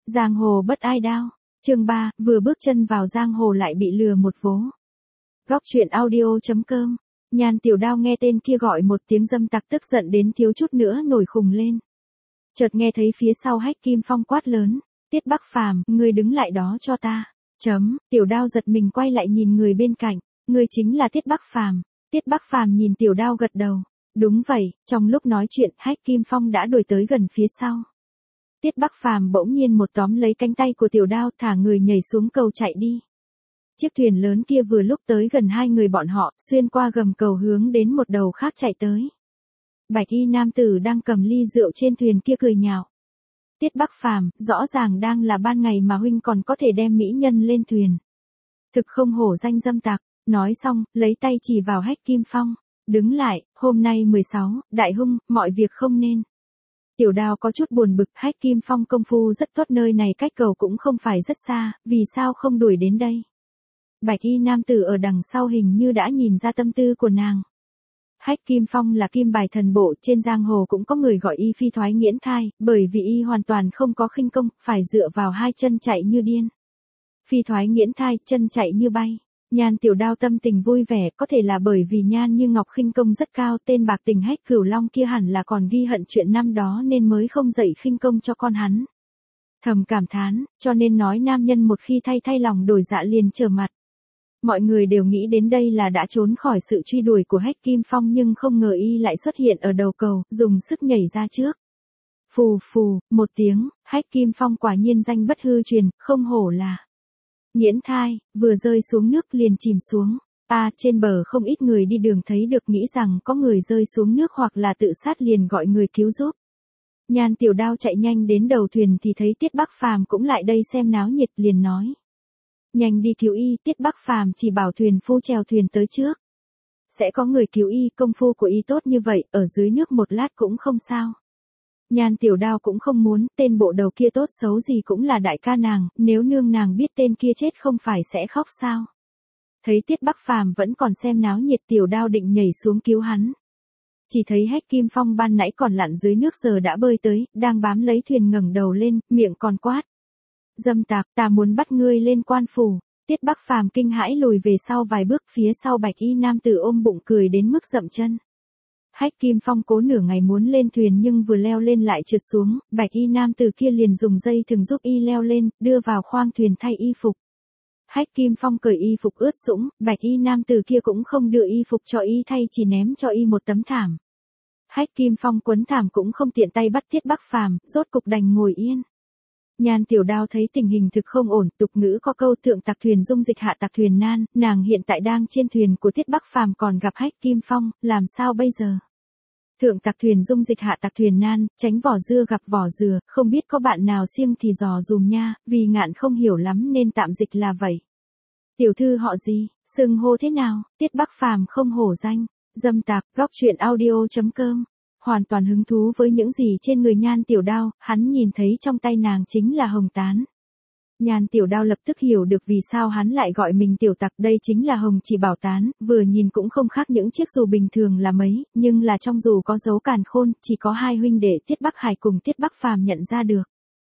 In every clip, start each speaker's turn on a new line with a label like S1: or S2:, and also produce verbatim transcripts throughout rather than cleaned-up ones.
S1: Giang hồ bất ai đao. Chương ba, vừa bước chân vào giang hồ lại bị lừa một vố. Góc truyện audio chấm com. Nhan Tiểu Đao nghe tên kia gọi một tiếng dâm tặc tức giận đến thiếu chút nữa nổi khùng lên. Chợt nghe thấy phía sau Hách Kim Phong quát lớn, Tiết Bắc Phàm, ngươi đứng lại đó cho ta. Chấm, Tiểu Đao giật mình quay lại nhìn người bên cạnh, ngươi chính là Tiết Bắc Phàm. Tiết Bắc Phàm nhìn Tiểu Đao gật đầu, đúng vậy. Trong lúc nói chuyện, Hách Kim Phong đã đuổi tới gần phía sau. Tiết Bắc Phàm bỗng nhiên một tóm lấy cánh tay của Tiểu Đao, thả người nhảy xuống cầu chạy đi. Chiếc thuyền lớn kia vừa lúc tới gần hai người bọn họ, xuyên qua gầm cầu hướng đến một đầu khác chạy tới. Bạch y nam tử đang cầm ly rượu trên thuyền kia cười nhạo. Tiết Bắc Phàm, rõ ràng đang là ban ngày mà huynh còn có thể đem mỹ nhân lên thuyền. Thực không hổ danh dâm tặc. Nói xong, lấy tay chỉ vào Hách Kim Phong. Đứng lại, hôm nay mười sáu, đại hung, mọi việc không nên. Tiểu Đao có chút buồn bực, Hách Kim Phong công phu rất tốt, nơi này cách cầu cũng không phải rất xa, vì sao không đuổi đến đây? Bạch y nam tử ở đằng sau hình như đã nhìn ra tâm tư của nàng. Hách Kim Phong là kim bài thần bộ, trên giang hồ cũng có người gọi y phi thoái nghiễn thai, bởi vì y hoàn toàn không có khinh công, phải dựa vào hai chân chạy như điên. Phi thoái nghiễn thai, chân chạy như bay. Nhan Tiểu Đao tâm tình vui vẻ, có thể là bởi vì Nhan Như Ngọc khinh công rất cao, tên bạc tình Hách Cửu Long kia hẳn là còn ghi hận chuyện năm đó nên mới không dạy khinh công cho con hắn. Thầm cảm thán, cho nên nói nam nhân một khi thay thay lòng đổi dạ liền trở mặt. Mọi người đều nghĩ đến đây là đã trốn khỏi sự truy đuổi của Hách Kim Phong, nhưng không ngờ y lại xuất hiện ở đầu cầu, dùng sức nhảy ra trước. Phù phù, một tiếng, Hách Kim Phong quả nhiên danh bất hư truyền, không hổ là nghiễn thai, vừa rơi xuống nước liền chìm xuống. À, trên bờ không ít người đi đường thấy được nghĩ rằng có người rơi xuống nước hoặc là tự sát liền gọi người cứu giúp. Nhan Tiểu Đao chạy nhanh đến đầu thuyền thì thấy Tiết Bắc Phàm cũng lại đây xem náo nhiệt, liền nói. Nhanh đi cứu y. Tiết Bắc Phàm chỉ bảo thuyền phu chèo thuyền tới trước. Sẽ có người cứu y, công phu của y tốt như vậy, ở dưới nước một lát cũng không sao. Nhan Tiểu Đao cũng không muốn, tên bộ đầu kia tốt xấu gì cũng là đại ca nàng, nếu nương nàng biết tên kia chết không phải sẽ khóc sao. Thấy Tiết Bắc Phàm vẫn còn xem náo nhiệt, Tiểu Đao định nhảy xuống cứu hắn. Chỉ thấy Hách Kim Phong ban nãy còn lặn dưới nước giờ đã bơi tới, đang bám lấy thuyền ngẩng đầu lên, miệng còn quát. Dâm tặc, ta muốn bắt ngươi lên quan phủ. Tiết Bắc Phàm kinh hãi lùi về sau vài bước, phía sau bạch y nam tử ôm bụng cười đến mức dậm chân. Hách Kim Phong cố nửa ngày muốn lên thuyền nhưng vừa leo lên lại trượt xuống, bạch y nam tử kia liền dùng dây thừng giúp y leo lên, đưa vào khoang thuyền thay y phục. Hách Kim Phong cởi y phục ướt sũng, bạch y nam tử kia cũng không đưa y phục cho y thay, chỉ ném cho y một tấm thảm. Hách Kim Phong quấn thảm cũng không tiện tay bắt Tiết Bắc Phàm, rốt cục đành ngồi yên. Nhan Tiểu Đao thấy tình hình thực không ổn, tục ngữ có câu thượng tặc thuyền dung dịch hạ tặc thuyền nan, nàng hiện tại đang trên thuyền của Tiết Bắc Phàm còn gặp Hách Kim Phong, làm sao bây giờ? Thượng tặc thuyền dung dịch hạ tặc thuyền nan, tránh vỏ dưa gặp vỏ dừa, không biết có bạn nào siêng thì dò dùm nha, vì ngạn không hiểu lắm nên tạm dịch là vậy. Tiểu thư họ gì, xưng hô thế nào? Tiết Bắc Phàm không hổ danh, dâm tặc. Góc truyện audio chấm com. Hoàn toàn hứng thú với những gì trên người Nhan Tiểu Đao, hắn nhìn thấy trong tay nàng chính là hồng tán. Nhan Tiểu Đao lập tức hiểu được vì sao hắn lại gọi mình tiểu tặc, đây chính là hồng chỉ bảo tán, vừa nhìn cũng không khác những chiếc dù bình thường là mấy, nhưng là trong dù có dấu càn khôn, chỉ có hai huynh đệ Tiết Bắc Hải cùng Tiết Bắc Phàm nhận ra được.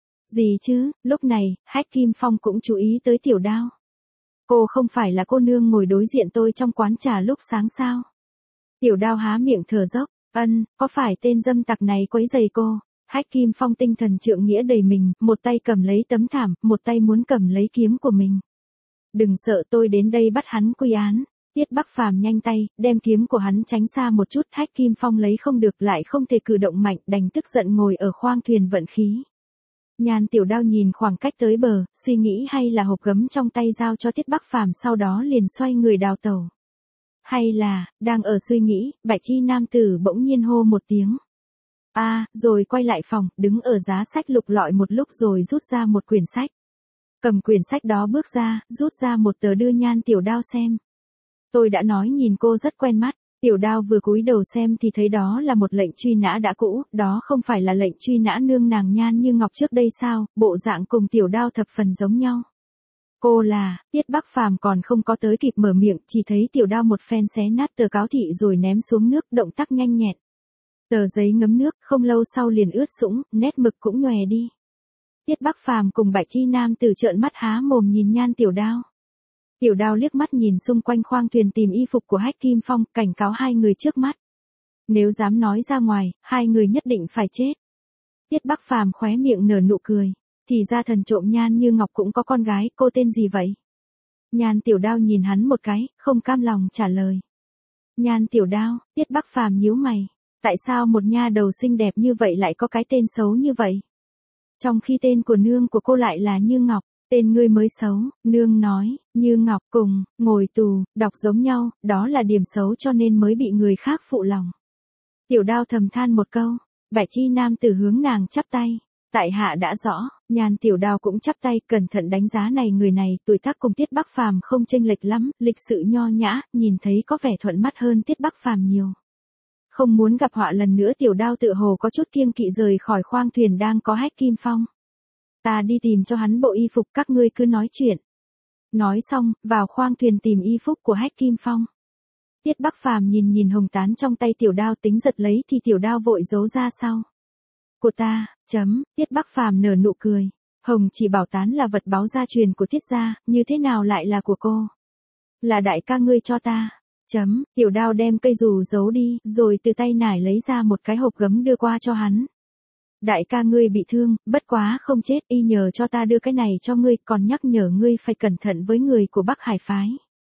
S1: Gì chứ? Lúc này, Hách Kim Phong cũng chú ý tới Tiểu Đao. Cô không phải là cô nương ngồi đối diện tôi trong quán trà lúc sáng sao? Tiểu Đao há miệng thở dốc. Ân, có phải tên dâm tặc này quấy rầy cô? Hách Kim Phong tinh thần trượng nghĩa đầy mình, một tay cầm lấy tấm thảm, một tay muốn cầm lấy kiếm của mình. Đừng sợ, tôi đến đây bắt hắn quy án. Tiết Bắc Phàm nhanh tay, đem kiếm của hắn tránh xa một chút, Hách Kim Phong lấy không được lại không thể cử động mạnh, đành tức giận ngồi ở khoang thuyền vận khí. Nhan Tiểu Đao nhìn khoảng cách tới bờ, suy nghĩ hay là hộp gấm trong tay giao cho Tiết Bắc Phàm, sau đó liền xoay người đào tẩu. Hay là, đang ở suy nghĩ, bạch y nam tử bỗng nhiên hô một tiếng. A, à, rồi quay lại phòng, đứng ở giá sách lục lọi một lúc rồi rút ra một quyển sách. Cầm quyển sách đó bước ra, rút ra một tờ đưa Nhan Tiểu Đao xem. Tôi đã nói nhìn cô rất quen mắt. Tiểu Đao vừa cúi đầu xem thì thấy đó là một lệnh truy nã đã cũ, đó không phải là lệnh truy nã nương nàng Nhan Như Ngọc trước đây sao, bộ dạng cùng Tiểu Đao thập phần giống nhau. Cô là, Tiết Bắc Phàm còn không có tới kịp mở miệng, chỉ thấy Tiểu Đao một phen xé nát tờ cáo thị rồi ném xuống nước, động tác nhanh nhẹn. Tờ giấy ngấm nước, không lâu sau liền ướt sũng, nét mực cũng nhòe đi. Tiết Bắc Phàm cùng Bạch Y Nam Tử trợn mắt há mồm nhìn Nhan Tiểu Đao. Tiểu Đao liếc mắt nhìn xung quanh khoang thuyền tìm y phục của Hách Kim Phong, cảnh cáo hai người trước mắt. Nếu dám nói ra ngoài, hai người nhất định phải chết. Tiết Bắc Phàm khóe miệng nở nụ cười. Thì ra thần trộm Nhan Như Ngọc cũng có con gái, cô tên gì vậy? Nhan Tiểu Đao nhìn hắn một cái, không cam lòng trả lời. Nhan Tiểu Đao, Tiết Bắc Phàm nhíu mày. Tại sao một nha đầu xinh đẹp như vậy lại có cái tên xấu như vậy? Trong khi tên của nương của cô lại là Như Ngọc, tên ngươi mới xấu, nương nói, Như Ngọc cùng, ngồi tù, đọc giống nhau, đó là điểm xấu cho nên mới bị người khác phụ lòng. Tiểu Đao thầm than một câu, Bạch Y Nam Tử hướng nàng chắp tay. Tại hạ đã rõ, Nhan Tiểu Đao cũng chắp tay, cẩn thận đánh giá này người này, tuổi tác cùng Tiết Bắc Phàm không chênh lệch lắm, lịch sự nho nhã, nhìn thấy có vẻ thuận mắt hơn Tiết Bắc Phàm nhiều. Không muốn gặp họa lần nữa, Tiểu Đao tự hồ có chút kiêng kỵ rời khỏi khoang thuyền đang có Hách Kim Phong. Ta đi tìm cho hắn bộ y phục, các ngươi cứ nói chuyện. Nói xong, vào khoang thuyền tìm y phục của Hách Kim Phong. Tiết Bắc Phàm nhìn nhìn hồng tán trong tay Tiểu Đao tính giật lấy thì Tiểu Đao vội giấu ra sau. Của ta, chấm, Tiết Bắc Phàm nở nụ cười. Hồng chỉ bảo tán là vật báu gia truyền của Tiết gia, như thế nào lại là của cô? Là đại ca ngươi cho ta. Chấm, Tiểu Đao đem cây dù giấu đi, rồi từ tay nải lấy ra một cái hộp gấm đưa qua cho hắn. Đại ca ngươi bị thương, bất quá không chết, y nhờ cho ta đưa cái này cho ngươi, còn nhắc nhở ngươi phải cẩn thận với người của Bắc Hải phái.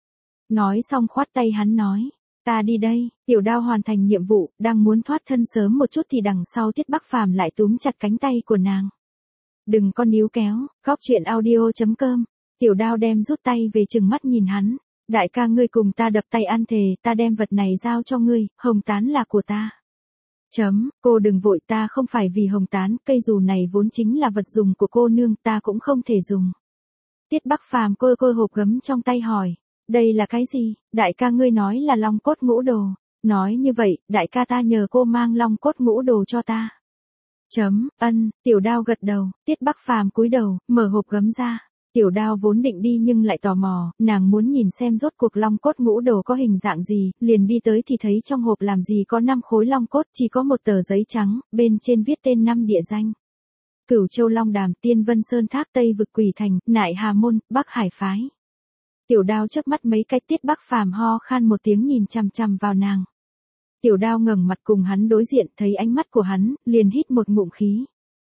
S1: Nói xong khoát tay hắn nói, ta đi đây. Tiểu Đao hoàn thành nhiệm vụ, đang muốn thoát thân sớm một chút thì đằng sau Tiết Bắc Phàm lại túm chặt cánh tay của nàng. Đừng con níu kéo, góc chuyện audio chấm com. Tiểu Đao đem rút tay về, chừng mắt nhìn hắn. Đại ca ngươi cùng ta đập tay ăn thề, ta đem vật này giao cho ngươi, hồng tán là của ta. Chấm, cô đừng vội, ta không phải vì hồng tán, cây dù này vốn chính là vật dùng của cô nương, ta cũng không thể dùng. Tiết Bắc Phàm cô cô hộp gấm trong tay hỏi, đây là cái gì? Đại ca ngươi nói là long cốt ngũ đồ. Nói như vậy, đại ca ta nhờ cô mang long cốt ngũ đồ cho ta. Chấm, ân, Tiểu Đao gật đầu, Tiết Bắc Phàm cúi đầu, mở hộp gấm ra. Tiểu Đao vốn định đi nhưng lại tò mò, nàng muốn nhìn xem rốt cuộc long cốt ngũ đồ có hình dạng gì, liền đi tới thì thấy trong hộp làm gì có năm khối long cốt, chỉ có một tờ giấy trắng, bên trên viết tên năm địa danh. Cửu Châu Long Đàm, Tiên Vân Sơn Thác, Tây Vực Quỷ Thành, Nại Hà Môn, Bắc Hải Phái. Tiểu Đao chớp mắt mấy cái, Tiết Bắc Phàm ho khan một tiếng nhìn chằm chằm vào nàng. Tiểu Đao ngẩng mặt cùng hắn đối diện, thấy ánh mắt của hắn, liền hít một ngụm khí.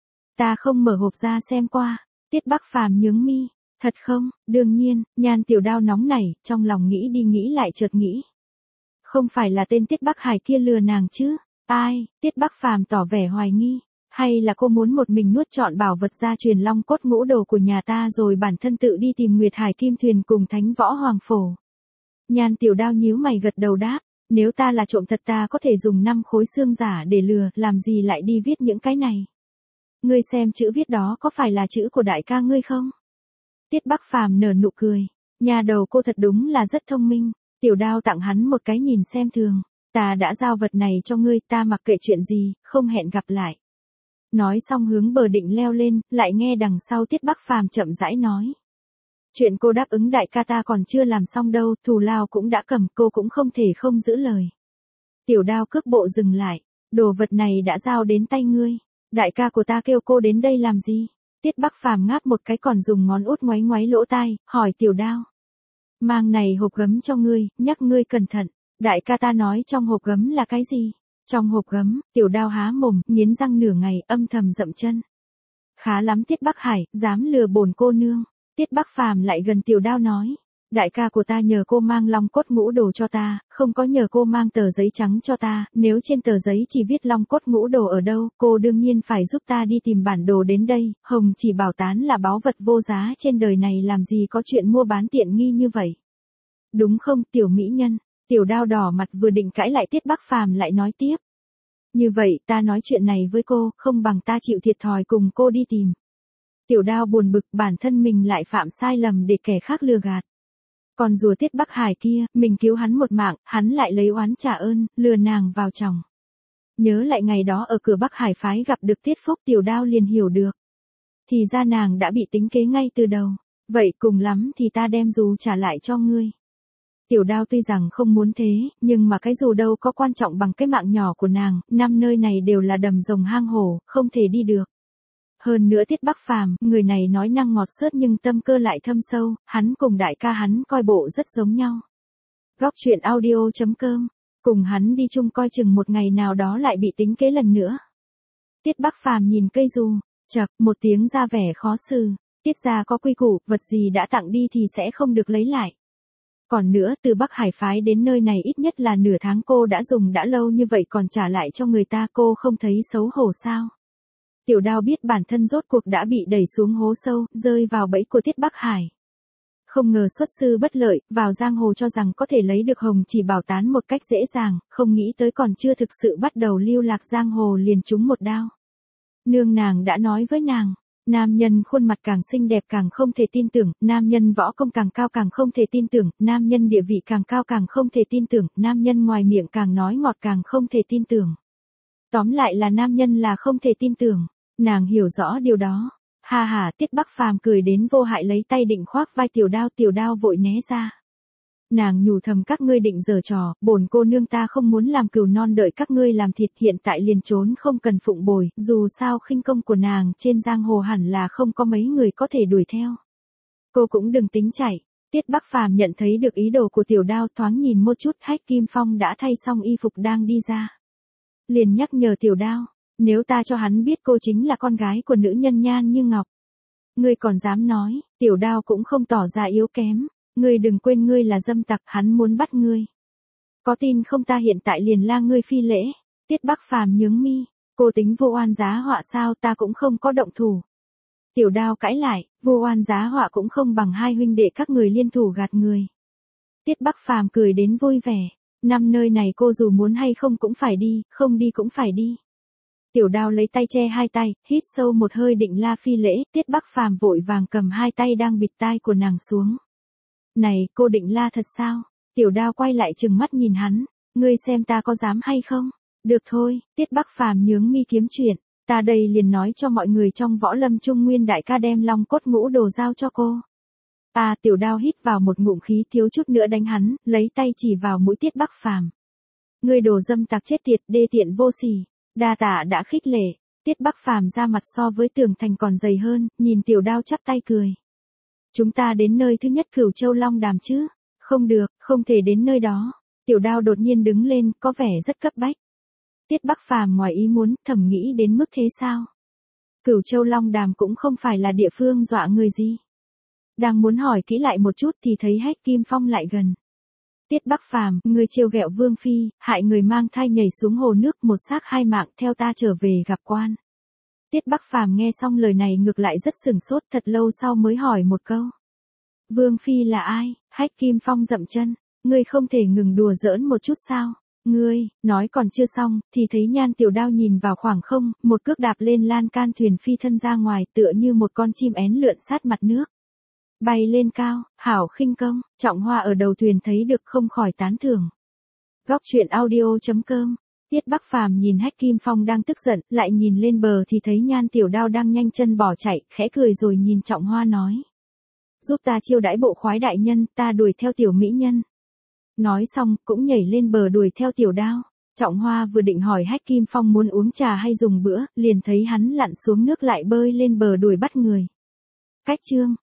S1: Ta không mở hộp ra xem qua. Tiết Bắc Phàm nhướng mi. Thật không? Đương nhiên. Nhan Tiểu Đao nóng nảy, trong lòng nghĩ đi nghĩ lại chợt nghĩ. Không phải là tên Tiết Bắc Hải kia lừa nàng chứ? Ai? Tiết Bắc Phàm tỏ vẻ hoài nghi. Hay là cô muốn một mình nuốt trọn bảo vật gia truyền long cốt ngũ đồ của nhà ta rồi bản thân tự đi tìm Nguyệt Hải Kim Thuyền cùng Thánh Võ Hoàng Phổ? Nhan Tiểu Đao nhíu mày gật đầu đáp. Nếu ta là trộm thật ta có thể dùng năm khối xương giả để lừa, làm gì lại đi viết những cái này? Ngươi xem chữ viết đó có phải là chữ của đại ca ngươi không? Tiết Bắc Phàm nở nụ cười. Nhà đầu cô thật đúng là rất thông minh. Tiểu Đao tặng hắn một cái nhìn xem thường. Ta đã giao vật này cho ngươi, ta mặc kệ chuyện gì, không hẹn gặp lại. Nói xong hướng bờ định leo lên, lại nghe đằng sau Tiết Bắc Phàm chậm rãi nói. Chuyện cô đáp ứng đại ca ta còn chưa làm xong đâu, thù lao cũng đã cầm, cô cũng không thể không giữ lời. Tiểu Đao cước bộ dừng lại. Đồ vật này đã giao đến tay ngươi. Đại ca của ta kêu cô đến đây làm gì? Tiết Bắc Phàm ngáp một cái còn dùng ngón út ngoáy ngoáy lỗ tai, hỏi Tiểu Đao. Mang này hộp gấm cho ngươi, nhắc ngươi cẩn thận. Đại ca ta nói trong hộp gấm là cái gì? Trong hộp gấm, Tiểu Đao há mồm, nghiến răng nửa ngày, âm thầm dậm chân. Khá lắm Tiết Bắc Hải, dám lừa bổn cô nương. Tiết Bắc Phàm lại gần Tiểu Đao nói. Đại ca của ta nhờ cô mang long cốt ngũ đồ cho ta, không có nhờ cô mang tờ giấy trắng cho ta, nếu trên tờ giấy chỉ viết long cốt ngũ đồ ở đâu, cô đương nhiên phải giúp ta đi tìm bản đồ đến đây, Hồng chỉ bảo tán là báu vật vô giá trên đời này làm gì có chuyện mua bán tiện nghi như vậy. Đúng không tiểu mỹ nhân? Tiểu Đao đỏ mặt vừa định cãi lại Tiết Bắc Phàm lại nói tiếp. Như vậy ta nói chuyện này với cô, không bằng ta chịu thiệt thòi cùng cô đi tìm. Tiểu Đao buồn bực bản thân mình lại phạm sai lầm để kẻ khác lừa gạt. Còn rùa Tiết Bắc Hải kia, mình cứu hắn một mạng, hắn lại lấy oán trả ơn, lừa nàng vào chồng. Nhớ lại ngày đó ở cửa Bắc Hải phái gặp được Tiết Phúc, Tiểu Đao liền hiểu được. Thì ra nàng đã bị tính kế ngay từ đầu. Vậy cùng lắm thì ta đem dù trả lại cho ngươi. Tiểu Đao tuy rằng không muốn thế, nhưng mà cái dù đâu có quan trọng bằng cái mạng nhỏ của nàng, năm nơi này đều là đầm rồng hang hổ, không thể đi được. Hơn nữa Tiết Bắc Phàm, người này nói năng ngọt xớt nhưng tâm cơ lại thâm sâu, hắn cùng đại ca hắn coi bộ rất giống nhau. Góc truyện audio chấm com, cùng hắn đi chung coi chừng một ngày nào đó lại bị tính kế lần nữa. Tiết Bắc Phàm nhìn cây dù, chậc, một tiếng ra vẻ khó xử, Tiết gia có quy củ, vật gì đã tặng đi thì sẽ không được lấy lại. Còn nữa, từ Bắc Hải phái đến nơi này ít nhất là nửa tháng, cô đã dùng đã lâu như vậy còn trả lại cho người ta, cô không thấy xấu hổ sao? Tiểu Đao biết bản thân rốt cuộc đã bị đẩy xuống hố sâu, rơi vào bẫy của Tiết Bắc Hải. Không ngờ xuất sư bất lợi, vào giang hồ cho rằng có thể lấy được hồng chỉ bảo tán một cách dễ dàng, không nghĩ tới còn chưa thực sự bắt đầu lưu lạc giang hồ liền trúng một đao. Nương nàng đã nói với nàng, nam nhân khuôn mặt càng xinh đẹp càng không thể tin tưởng, nam nhân võ công càng cao càng không thể tin tưởng, nam nhân địa vị càng cao càng không thể tin tưởng, nam nhân ngoài miệng càng nói ngọt càng không thể tin tưởng. Tóm lại là nam nhân là không thể tin tưởng, nàng hiểu rõ điều đó. Ha ha, Tiết Bắc Phàm cười đến vô hại lấy tay định khoác vai Tiểu Đao, Tiểu Đao vội né ra. Nàng nhủ thầm các ngươi định giở trò, bổn cô nương ta không muốn làm cừu non đợi các ngươi làm thịt, hiện tại liền trốn không cần phụng bồi, dù sao khinh công của nàng trên giang hồ hẳn là không có mấy người có thể đuổi theo. Cô cũng đừng tính chạy. Tiết Bắc Phàm nhận thấy được ý đồ của Tiểu Đao, thoáng nhìn một chút, Hách Kim Phong đã thay xong y phục đang đi ra. Liền nhắc nhở Tiểu Đao, nếu ta cho hắn biết cô chính là con gái của nữ nhân nhan như ngọc, ngươi còn dám nói? Tiểu Đao cũng không tỏ ra yếu kém. Ngươi đừng quên ngươi là dâm tặc, hắn muốn bắt ngươi. Có tin không ta hiện tại liền la ngươi phi lễ. Tiết Bắc Phàm nhướng mi, cô tính vô oan giá họa sao, ta cũng không có động thủ. Tiểu Đao cãi lại, vô oan giá họa cũng không bằng hai huynh đệ các người liên thủ gạt người. Tiết Bắc Phàm cười đến vui vẻ, năm nơi này cô dù muốn hay không cũng phải đi, không đi cũng phải đi. Tiểu Đao lấy tay che hai tay, hít sâu một hơi định la phi lễ, Tiết Bắc Phàm vội vàng cầm hai tay đang bịt tai của nàng xuống. Này, cô định la thật sao? Tiểu Đao quay lại trừng mắt nhìn hắn, ngươi xem ta có dám hay không? Được thôi, Tiết Bắc Phàm nhướng mi kiếm chuyện, ta đây liền nói cho mọi người trong võ lâm Trung Nguyên đại ca đem long cốt ngũ đồ giao cho cô. À, Tiểu Đao hít vào một ngụm khí thiếu chút nữa đánh hắn, lấy tay chỉ vào mũi Tiết Bắc Phàm. Ngươi đồ dâm tặc chết tiệt, đê tiện vô sỉ, đa tạ đã khích lệ. Tiết Bắc Phàm ra mặt so với tường thành còn dày hơn, nhìn Tiểu Đao chắp tay cười. Chúng ta đến nơi thứ nhất Cửu Châu Long Đàm chứ? Không được, không thể đến nơi đó. Tiểu Đao đột nhiên đứng lên, có vẻ rất cấp bách. Tiết Bắc Phàm ngoài ý muốn, thầm nghĩ đến mức thế sao? Cửu Châu Long Đàm cũng không phải là địa phương dọa người gì. Đang muốn hỏi kỹ lại một chút thì thấy Hách Kim Phong lại gần. Tiết Bắc Phàm, người trêu ghẹo Vương Phi, hại người mang thai nhảy xuống hồ nước, một xác hai mạng, theo ta trở về gặp quan. Tiết Bắc Phàm nghe xong lời này ngược lại rất sửng sốt, thật lâu sau mới hỏi một câu. Vương Phi là ai? Hách Kim Phong dậm chân, ngươi không thể ngừng đùa giỡn một chút sao? Ngươi, nói còn chưa xong, thì thấy Nhan Tiểu Đao nhìn vào khoảng không, một cước đạp lên lan can thuyền phi thân ra ngoài, tựa như một con chim én lượn sát mặt nước. Bay lên cao, hảo khinh công, Trọng Hoa ở đầu thuyền thấy được không khỏi tán thưởng. Góc truyện audio chấm com. Tiết Bắc Phàm nhìn Hách Kim Phong đang tức giận, lại nhìn lên bờ thì thấy Nhan Tiểu Đao đang nhanh chân bỏ chạy, khẽ cười rồi nhìn Trọng Hoa nói. Giúp ta chiêu đãi bộ khoái đại nhân, ta đuổi theo tiểu mỹ nhân. Nói xong, cũng nhảy lên bờ đuổi theo Tiểu Đao. Trọng Hoa vừa định hỏi Hách Kim Phong muốn uống trà hay dùng bữa, liền thấy hắn lặn xuống nước lại bơi lên bờ đuổi bắt người. Cách chương.